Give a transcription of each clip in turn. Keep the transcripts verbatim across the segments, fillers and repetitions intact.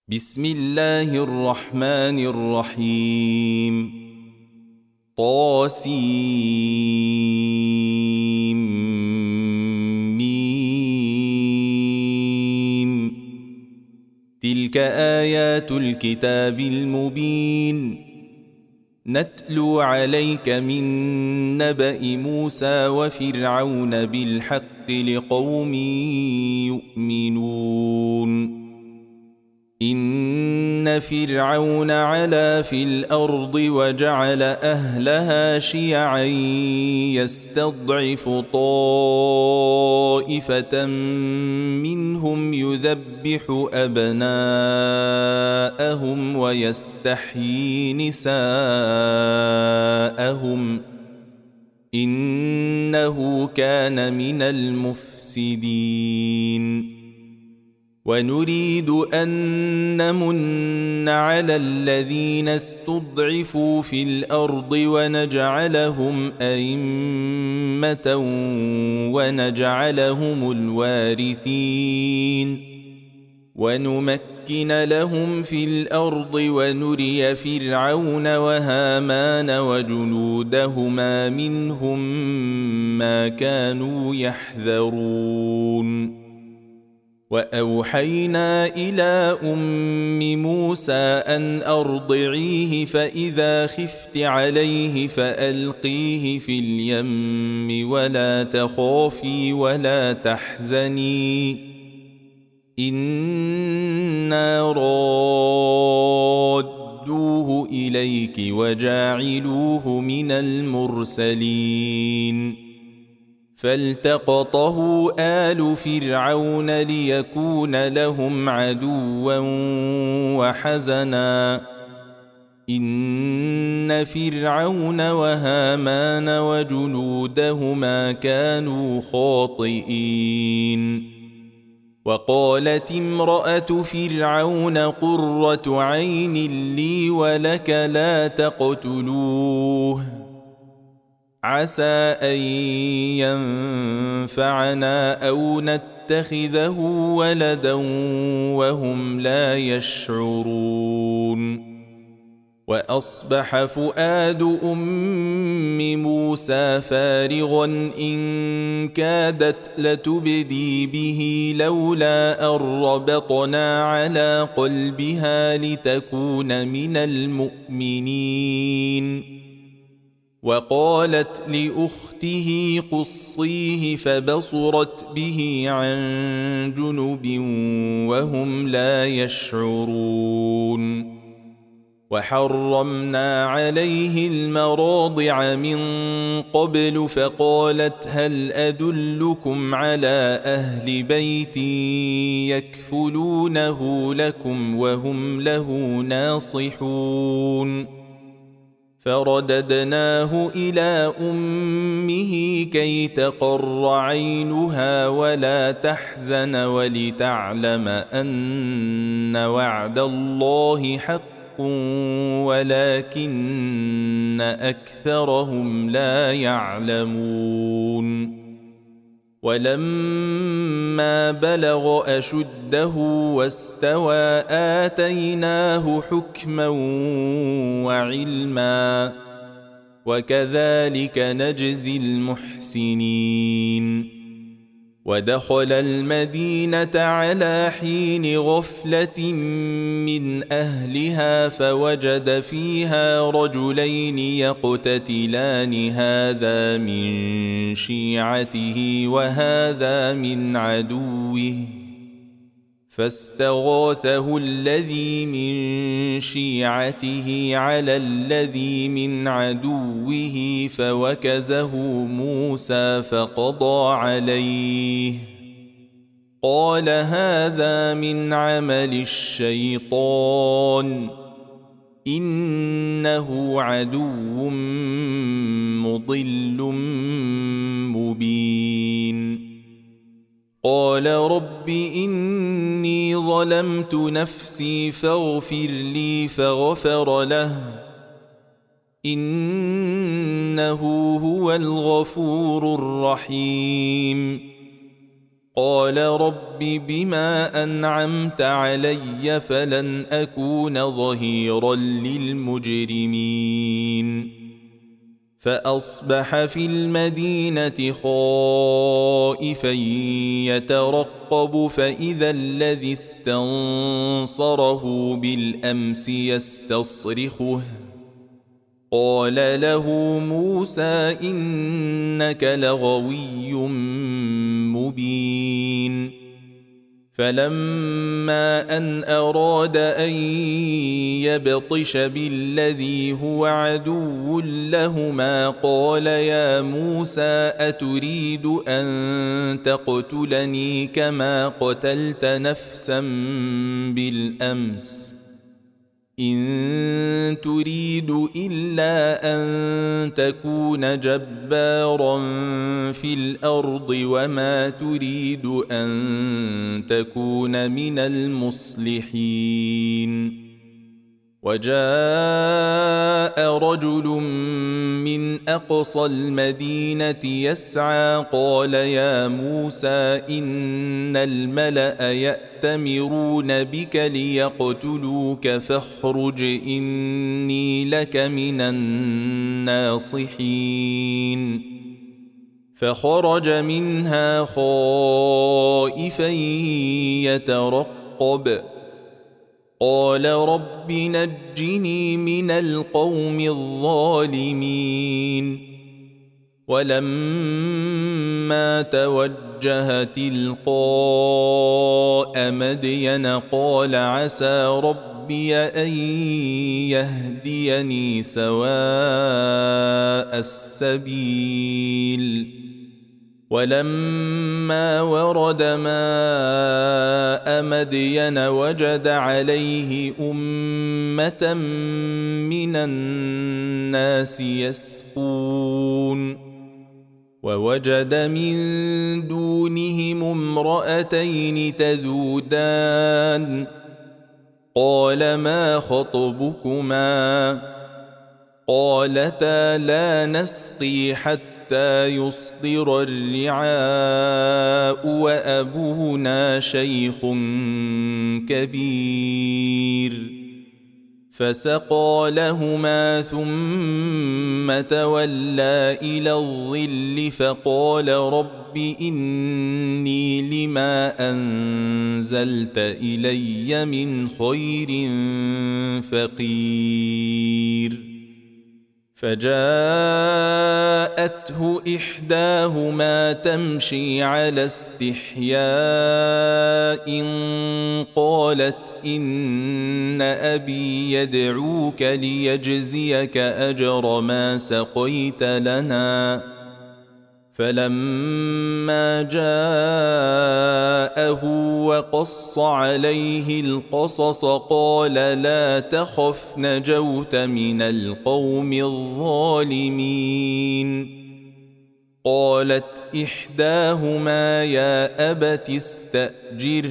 بسم الله الرحمن الرحيم طاسيم ميم تلك آيات الكتاب المبين نتلو عليك من نبأ موسى وفرعون بالحق لقوم يؤمنون إن فرعون علا في الأرض وجعل أهلها شيعا يستضعف طائفة منهم يذبح أبناءهم ويستحيي نساءهم إنه كان من المفسدين ونريد أن نمن على الذين استضعفوا في الأرض ونجعلهم أئمة ونجعلهم الوارثين ونمكن لهم في الأرض ونري فرعون وهامان وجنودهما منهم ما كانوا يحذرون وأوحينا إلى أم موسى أن أرضعيه فإذا خفت عليه فألقيه في اليم ولا تخافي ولا تحزني إنا رادوه إليك وجاعلوه من المرسلين فالتقطه آل فرعون ليكون لهم عدوا وحزنا إن فرعون وهامان وجنودهما كانوا خاطئين وقالت امرأة فرعون قرة عين لي ولك لا تقتلوه عسى أن ينفعنا أو نتخذه ولدا وهم لا يشعرون وأصبح فؤاد أم موسى فارغا إن كادت لتبدي به لولا أن ربطنا على قلبها لتكون من المؤمنين وقالت لأخته قصيه فبصرت به عن جنب وهم لا يشعرون وحرمنا عليه المراضع من قبل فقالت هل أدلكم على أهل بيت يكفلونه لكم وهم له ناصحون فرددناه إلى أمه كي تقر عينها ولا تحزن ولتعلم أن وعد الله حق ولكن أكثرهم لا يعلمون ولما بلغ أشده واستوى آتيناه حكما وعلما وكذلك نجزي المحسنين ودخل المدينة على حين غفلة من أهلها فوجد فيها رجلين يقتتلان هذا من شيعته وهذا من عدوه فاستغاثه الذي من شيعته على الذي من عدوه فوكزه موسى فقضى عليه قال هذا من عمل الشيطان إنه عدو مضل مبين قال رب إني ظلمت نفسي فاغفر لي فغفر له إنه هو الغفور الرحيم قال رب بما أنعمت علي فلن أكون ظهيرا للمجرمين فأصبح في المدينة خائفا يترقب فإذا الذي استنصره بالأمس يستصرخه قال له موسى إنك لغوي مبين فلما أن أراد أن يبطش بالذي هو عدو لهما قال يا موسى أتريد أن تقتلني كما قتلت نفسا بالأمس إن تريد إلا أن تكون جبارا في الأرض وما تريد أن تكون من المصلحين وجاء رجل من أقصى المدينة يسعى قال يا موسى إن الملأ يأتمرون بك ليقتلوك فاخرج إني لك من الناصحين فخرج منها خائفا يترقب قال رب نجني من القوم الظالمين ولما توجه تلقاء مدين قال عسى ربي أن يهديني سواء السبيل ولما ورد ماء مدين وجد عليه أمة من الناس يسقون ووجد من دونهم امرأتين تذودان قال ما خطبكما قالتا لا نسقي حتى حتى يصدر الرعاء وأبونا شيخ كبير فسقى لهما ثم تولى إلى الظل فقال رب إني لما أنزلت إلي من خير فقير فجاءته إحداهما تمشي على استحياء قالت إن أبي يدعوك ليجزيك أجر ما سقيت لنا فلما جاءه وقص عليه القصص قال لا تخف نجوت من القوم الظالمين قالت إحداهما يا أبت استأجره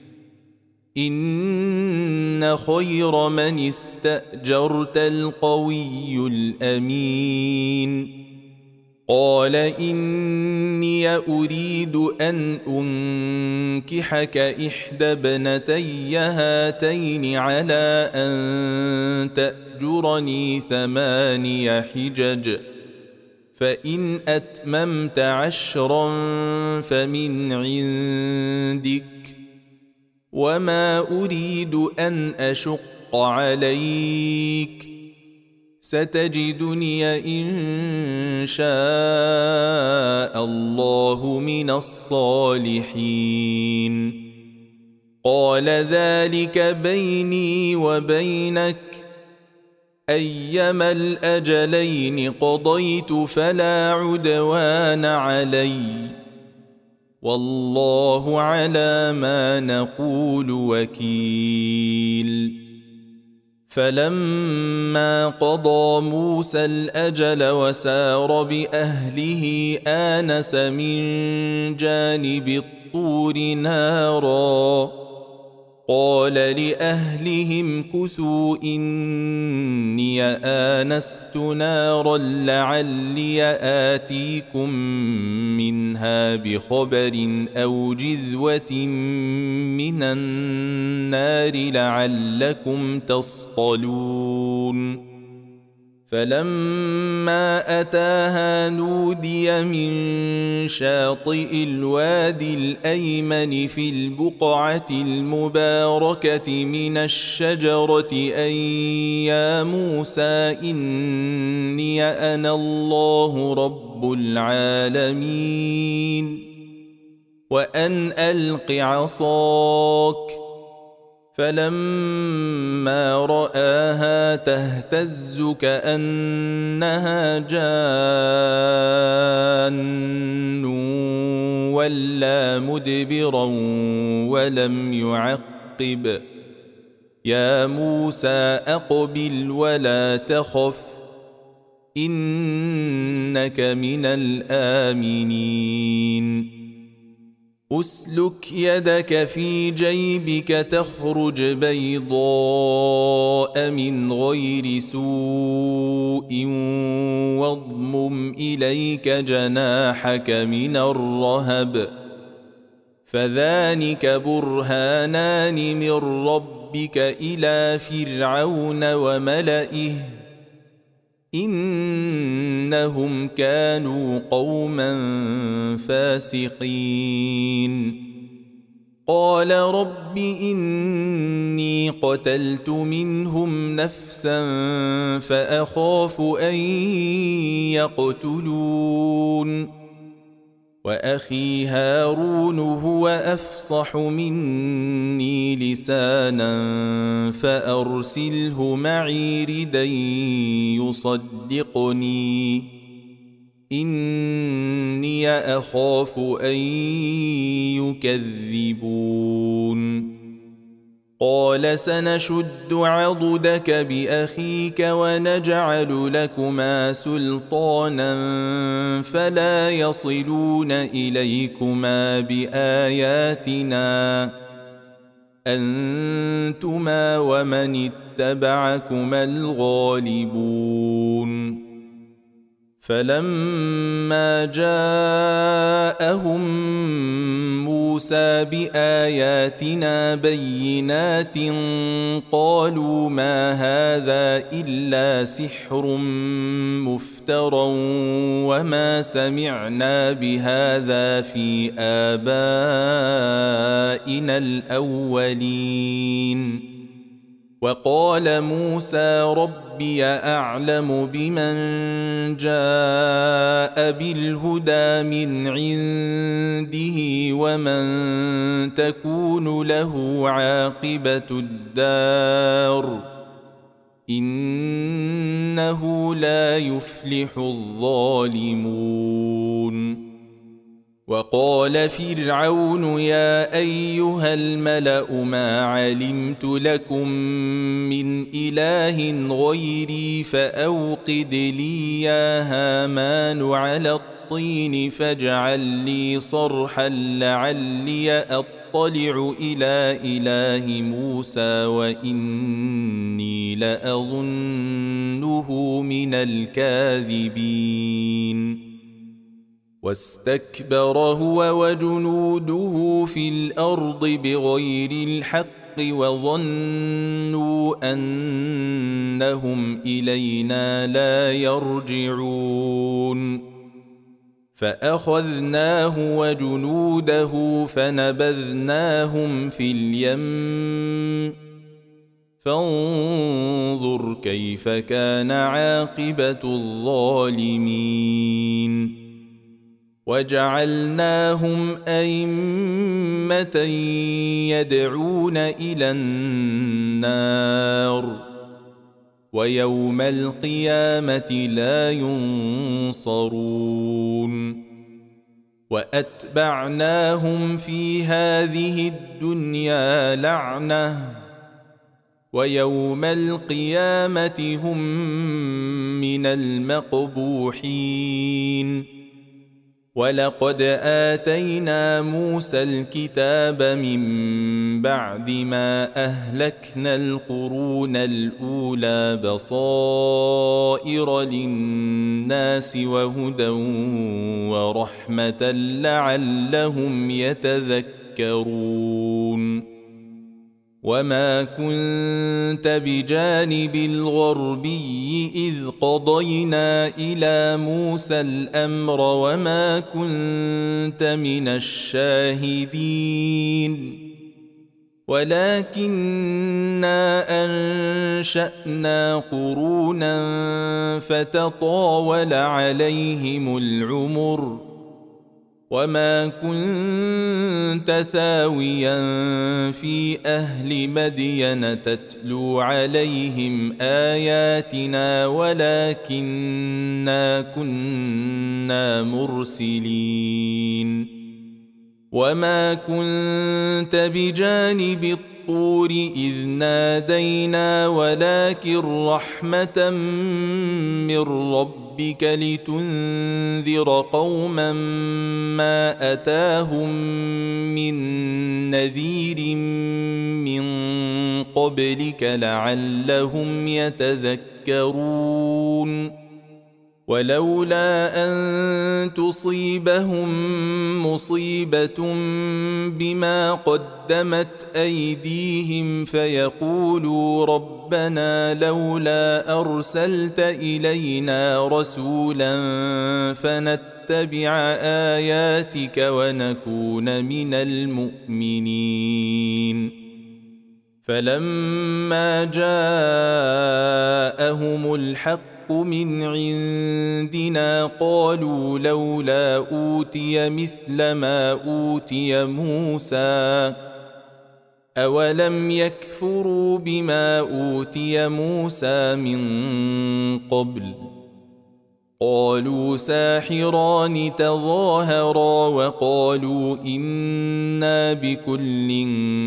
إن خير من استأجرت القوي الأمين قال إني أريد أن أنكحك إحدى ابنتي هاتين على أن تأجرني ثماني حجج فإن أتممت عشرا فمن عندك وما أريد أن أشق عليك ستجدني إن شاء الله من الصالحين قال ذلك بيني وبينك أيما الأجلين قضيت فلا عدوان علي والله على ما نقول وكيل فلما قضى موسى الأجل وسار بأهله آنس من جانب الطور نارا قال لأهلهم امكثوا إني آنست نارا لعلي آتيكم منها بخبر أو جذوة من النار لعلكم تصطلون فلما أتاها نودي من شاطئ الوادي الأيمن في البقعة المباركة من الشجرة أن يا موسى إني أنا الله رب العالمين وأن ألق عصاك فلما رآها تهتز كأنها جان ولا مدبرا ولم يعقب يا موسى أقبل ولا تخف إنك من الآمنين أسلك يدك في جيبك تخرج بيضاء من غير سوء واضمم إليك جناحك من الرهب فذلك برهانان من ربك إلى فرعون وملئه إنهم كانوا قوما فاسقين قال رب إني قتلت منهم نفسا فأخاف أن يقتلون وأخي هارون هو أفصح مني لسانا فأرسله معي ردا يصدقني إني أخاف أن يكذبون قال سنشد عضدك بأخيك ونجعل لكما سلطانا فلا يصلون إليكما بآياتنا أنتما ومن اتبعكما الغالبون فلما جاءهم موسى بآياتنا بينات قالوا ما هذا إلا سحر مفترى وما سمعنا بهذا في آبائنا الأولين وقال موسى ربي أعلم بمن جاء بالهدى من عنده ومن تكون له عاقبة الدار إنه لا يفلح الظالمون وقال فرعون يا أيها الملأ ما علمت لكم من إله غيري فأوقد لي يا هامان على الطين فاجعل لي صرحا لعلي أطلع إلى إله موسى وإني لأظنه من الكاذبين واستكبر هو وجنوده في الأرض بغير الحق وظنوا أنهم إلينا لا يرجعون فأخذناه وجنوده فنبذناهم في اليم فانظر كيف كان عاقبة الظالمين وجعلناهم أئمة يدعون إلى النار ويوم القيامة لا ينصرون وأتبعناهم في هذه الدنيا لعنة ويوم القيامة هم من المقبوحين ولقد آتينا موسى الكتاب من بعد ما أهلكنا القرون الأولى بصائر للناس وهدى ورحمة لعلهم يتذكرون وما كنت بجانب الغربي إذ قضينا إلى موسى الأمر وما كنت من الشاهدين ولكننا أنشأنا قرونا فتطاول عليهم العمر وما كنت ثاويا في أهل مدين تتلو عليهم آياتنا ولكننا كنا مرسلين وما كنت بجانب الطور إذ نادينا ولكن رحمة من ربك لتنذر قوما ما أتاهم من نذير من قبلك لعلهم يتذكرون ولولا أن تصيبهم مصيبة بما قدمت أيديهم فيقولوا ربنا لولا أرسلت إلينا رسولا فنتبع آياتك ونكون من المؤمنين فلما جاءهم الحق من عندنا قالوا لولا أوتي مثل ما أوتي موسى أولم يكفروا بما أوتي موسى من قبل قالوا ساحران تظاهرا وقالوا إنا بكل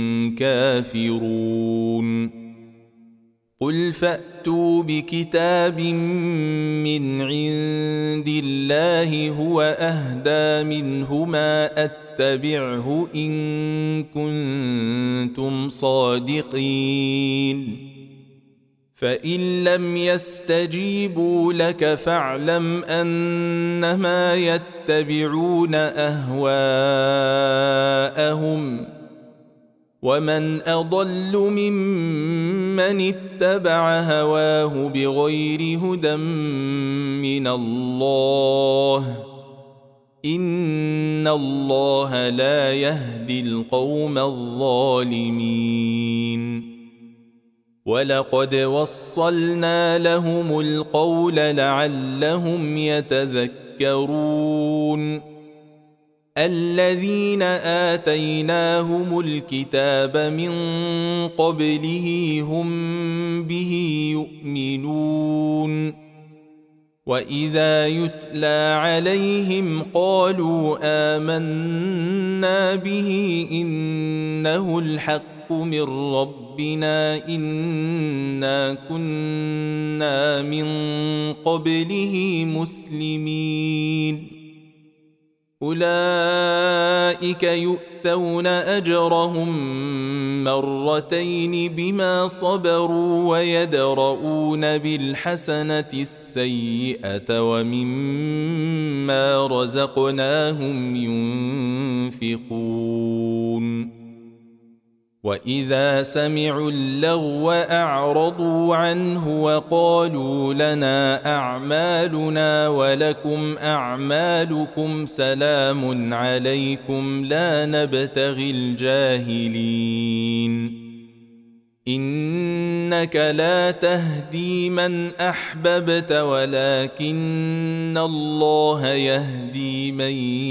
كافرون قل فأتوا بكتاب من عند الله هو أهدى منهما أتبعه إن كنتم صادقين فإن لم يستجيبوا لك فاعلم أنما يتبعون أهواءهم ومن أضل ممن اتبع هواه بغير هدى من الله إن الله لا يهدي القوم الظالمين ولقد وصلنا لهم القول لعلهم يتذكرون الذين آتيناهم الكتاب من قبله هم به يؤمنون وإذا يتلى عليهم قالوا آمنا به إنه الحق من ربنا إنا كنا من قبله مسلمين أولئك يؤتون أجرهم مرتين بما صبروا ويدرؤون بالحسنة السيئة ومما رزقناهم ينفقون وإذا سمعوا اللغو أعرضوا عنه وقالوا لنا أعمالنا ولكم أعمالكم سلام عليكم لا نبتغي الجاهلين إنك لا تهدي من أحببت ولكن الله يهدي من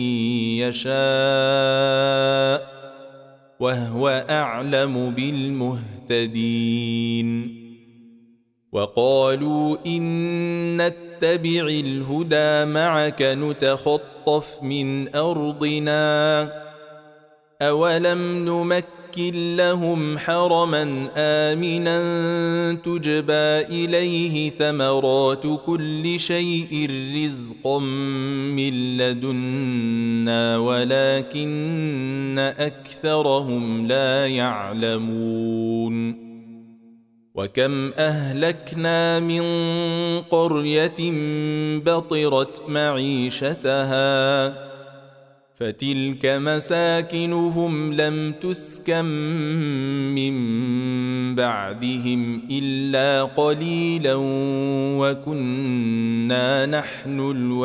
يشاء وهو أعلم بالمهتدين وقالوا إن نتبع الهدى معك نتخطف من أرضنا أولم نمكن نمكن لهم حرما آمنا تجبى إليه ثمرات كل شيء رزقا من لدنا ولكن أكثرهم لا يعلمون وكم أهلكنا من قرية بطرت معيشتها فتلك مساكنهم لم تسكن من بعدهم إلا قليلا وكنا نحن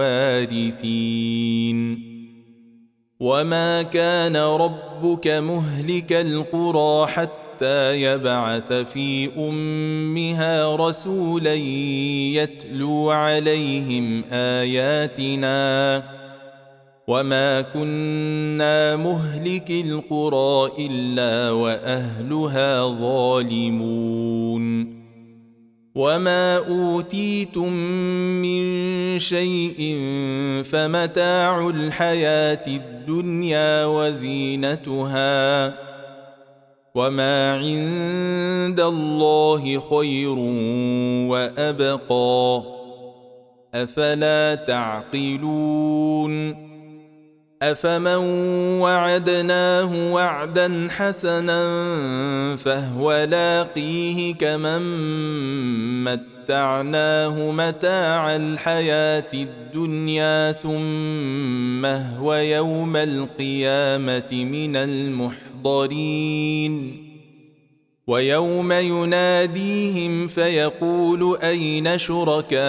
الوارثين وما كان ربك مهلك القرى حتى يبعث في أمها رسولا يتلو عليهم آياتنا وما كنا مهلك القرى إلا وأهلها ظالمون وما أوتيتم من شيء فمتاع الحياة الدنيا وزينتها وما عند الله خير وأبقى أفلا تعقلون أفمن وعدناه وعدا حسنا فهو لاقيه كمن متعناه متاع الحياة الدنيا ثم هو يوم القيامة من المحضرين ويوم يناديهم فيقول أين شركائي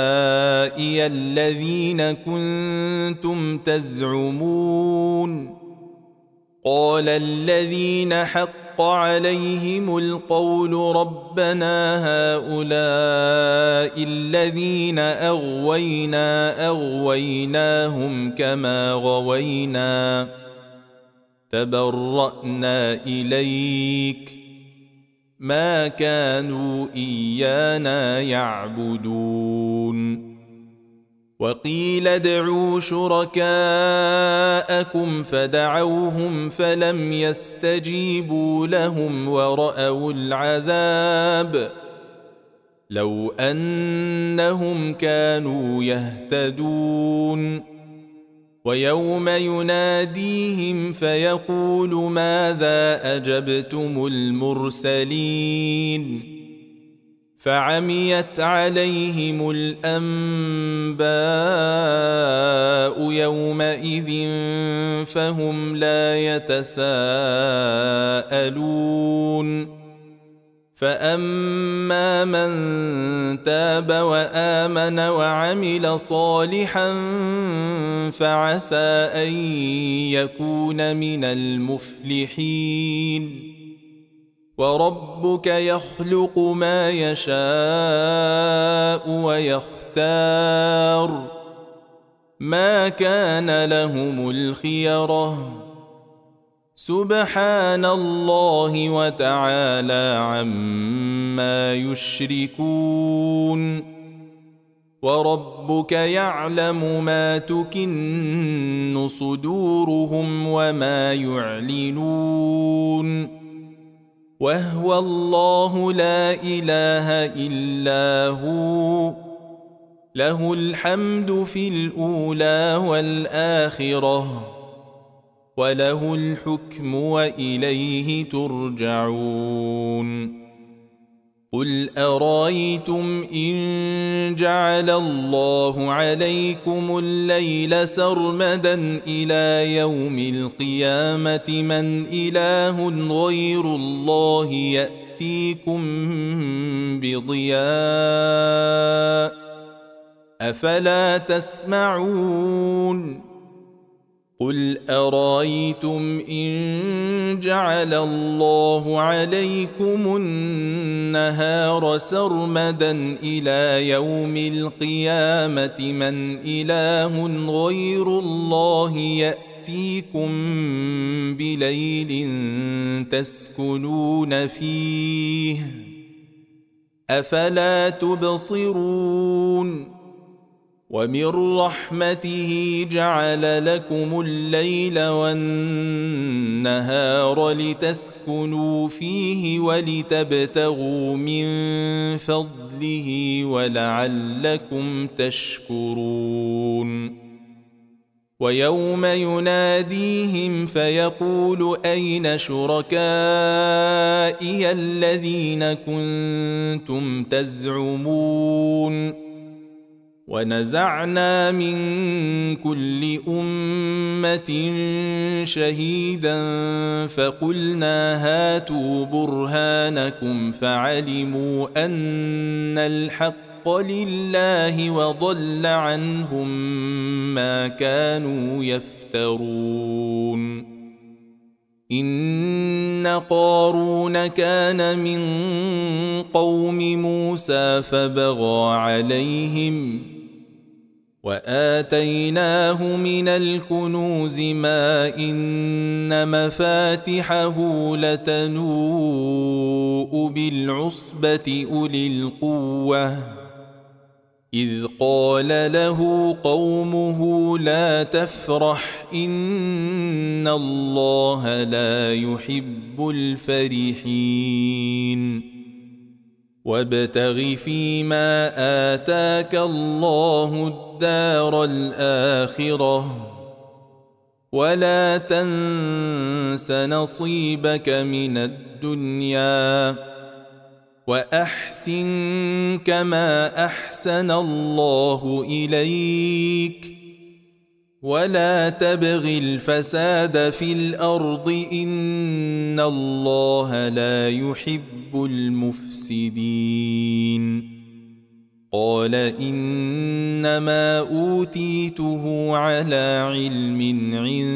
الذين كنتم تزعمون قال الذين حق عليهم القول ربنا هؤلاء الذين أغوينا أغويناهم كما غوينا تبرأنا إليك ما كانوا إيانا يعبدون وقيل ادعوا شركاءكم فدعوهم فلم يستجيبوا لهم ورأوا العذاب لو أنهم كانوا يهتدون ويوم يناديهم فيقول ماذا أجبتم المرسلين فعميت عليهم الأنباء يومئذ فهم لا يتساءلون فأما من تاب وآمن وعمل صالحا فعسى أن يكون من المفلحين وربك يخلق ما يشاء ويختار ما كان لهم الخيرة سبحان الله وتعالى عما يشركون وربك يعلم ما تكن صدورهم وما يعلنون وهو الله لا إله إلا هو له الحمد في الأولى والآخرة وله الحكم وإليه ترجعون قل أرايتم إن جعل الله عليكم الليل سرمدا إلى يوم القيامة من إله غير الله يأتيكم بضياء أفلا تسمعون قل أرايتم إن جعل الله عليكم النهار سرمدا إلى يوم القيامة من إله غير الله يأتيكم بليل تسكنون فيه أفلا تبصرون ومن رحمته جعل لكم الليل والنهار لتسكنوا فيه ولتبتغوا من فضله ولعلكم تشكرون ويوم يناديهم فيقول أين شركائي الذين كنتم تزعمون ونزعنا من كل أمة شهيدا فقلنا هاتوا برهانكم فعلموا أن الحق لله وضل عنهم ما كانوا يفترون إن قارون كان من قوم موسى فبغى عليهم وآتيناه من الكنوز ما إن مفاتحه لتنوء بالعصبة أولي القوة إذ قال له قومه لا تفرح إن الله لا يحب الفرحين وابتغ فيما آتاك الله الدار الآخرة ولا تنس نصيبك من الدنيا وأحسن كما أحسن الله إليك ولا تبغ الفساد في الأرض إن الله لا يحب المفسدين قال إنما أوتيته على علم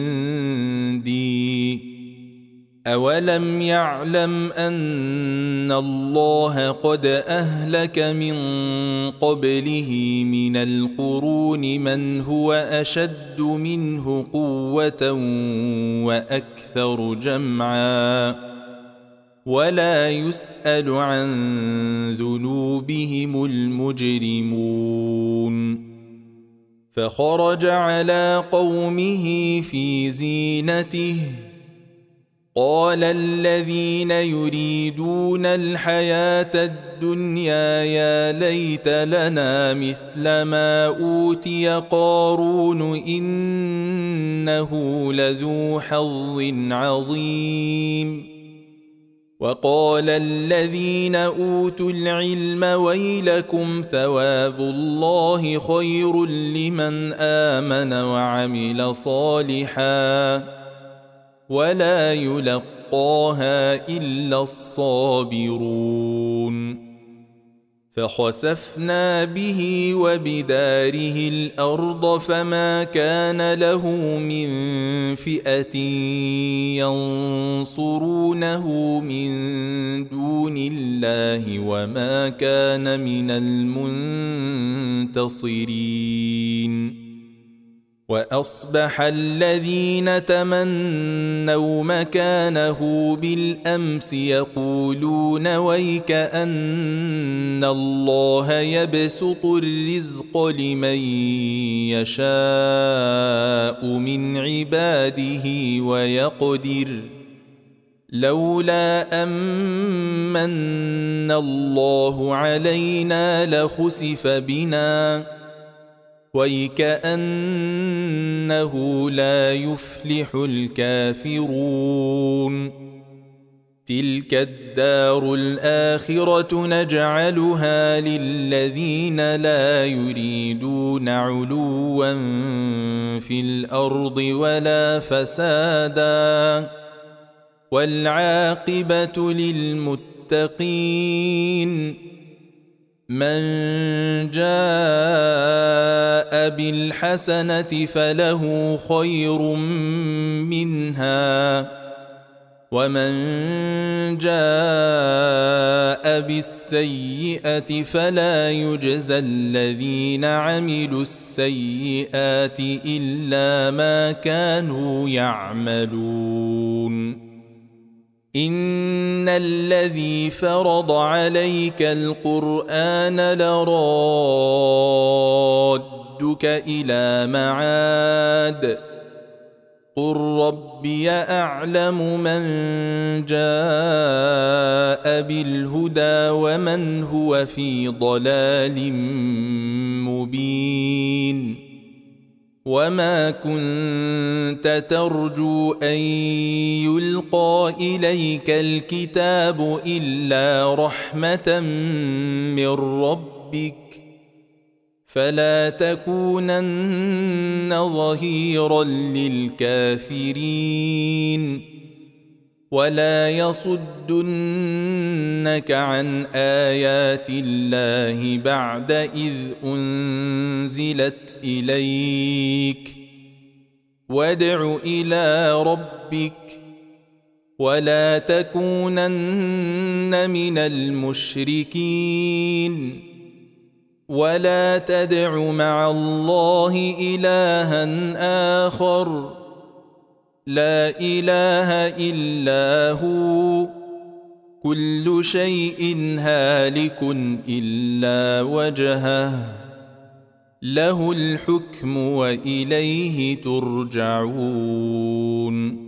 عندي أولم يعلم أن الله قد أهلك من قبله من القرون من هو أشد منه قوة وأكثر جمعا ولا يسأل عن ذنوبهم المجرمون فخرج على قومه في زينته قال الذين يريدون الحياة الدنيا يا ليت لنا مثل ما أوتي قارون إنه لذو حظ عظيم وقال الذين أوتوا العلم ويلكم ثواب الله خير لمن آمن وعمل صالحاً ولا يلقاها إلا الصابرون فخسفنا به وبداره الأرض فما كان له من فئة ينصرونه من دون الله وما كان من المنتصرين وأصبح الذين تمنوا مكانه بالأمس يقولون ويك أن الله يبسط الرزق لمن يشاء من عباده ويقدر لولا أمن الله علينا لخسف بنا ويكأنه لا يفلح الكافرون تلك الدار الآخرة نجعلها للذين لا يريدون علوا في الأرض ولا فسادا والعاقبة للمتقين من جاء بالحسنة فله خير منها ومن جاء بالسيئة فلا يجزى الذين عملوا السيئات إلا ما كانوا يعملون إن الذي فرض عليك القرآن لرادك ردك إلى معاد قل ربي أعلم من جاء بالهدى ومن هو في ضلال مبين وما كنت ترجو أن يلقى إليك الكتاب إلا رحمة من ربك فلا تكونن ظهيرا للكافرين ولا يصدنك عن آيات الله بعد إذ أنزلت إليك وادع إلى ربك ولا تكونن من المشركين ولا تدع مع الله إلها آخر لا إله إلا هو كل شيء هالك إلا وجهه له الحكم وإليه ترجعون.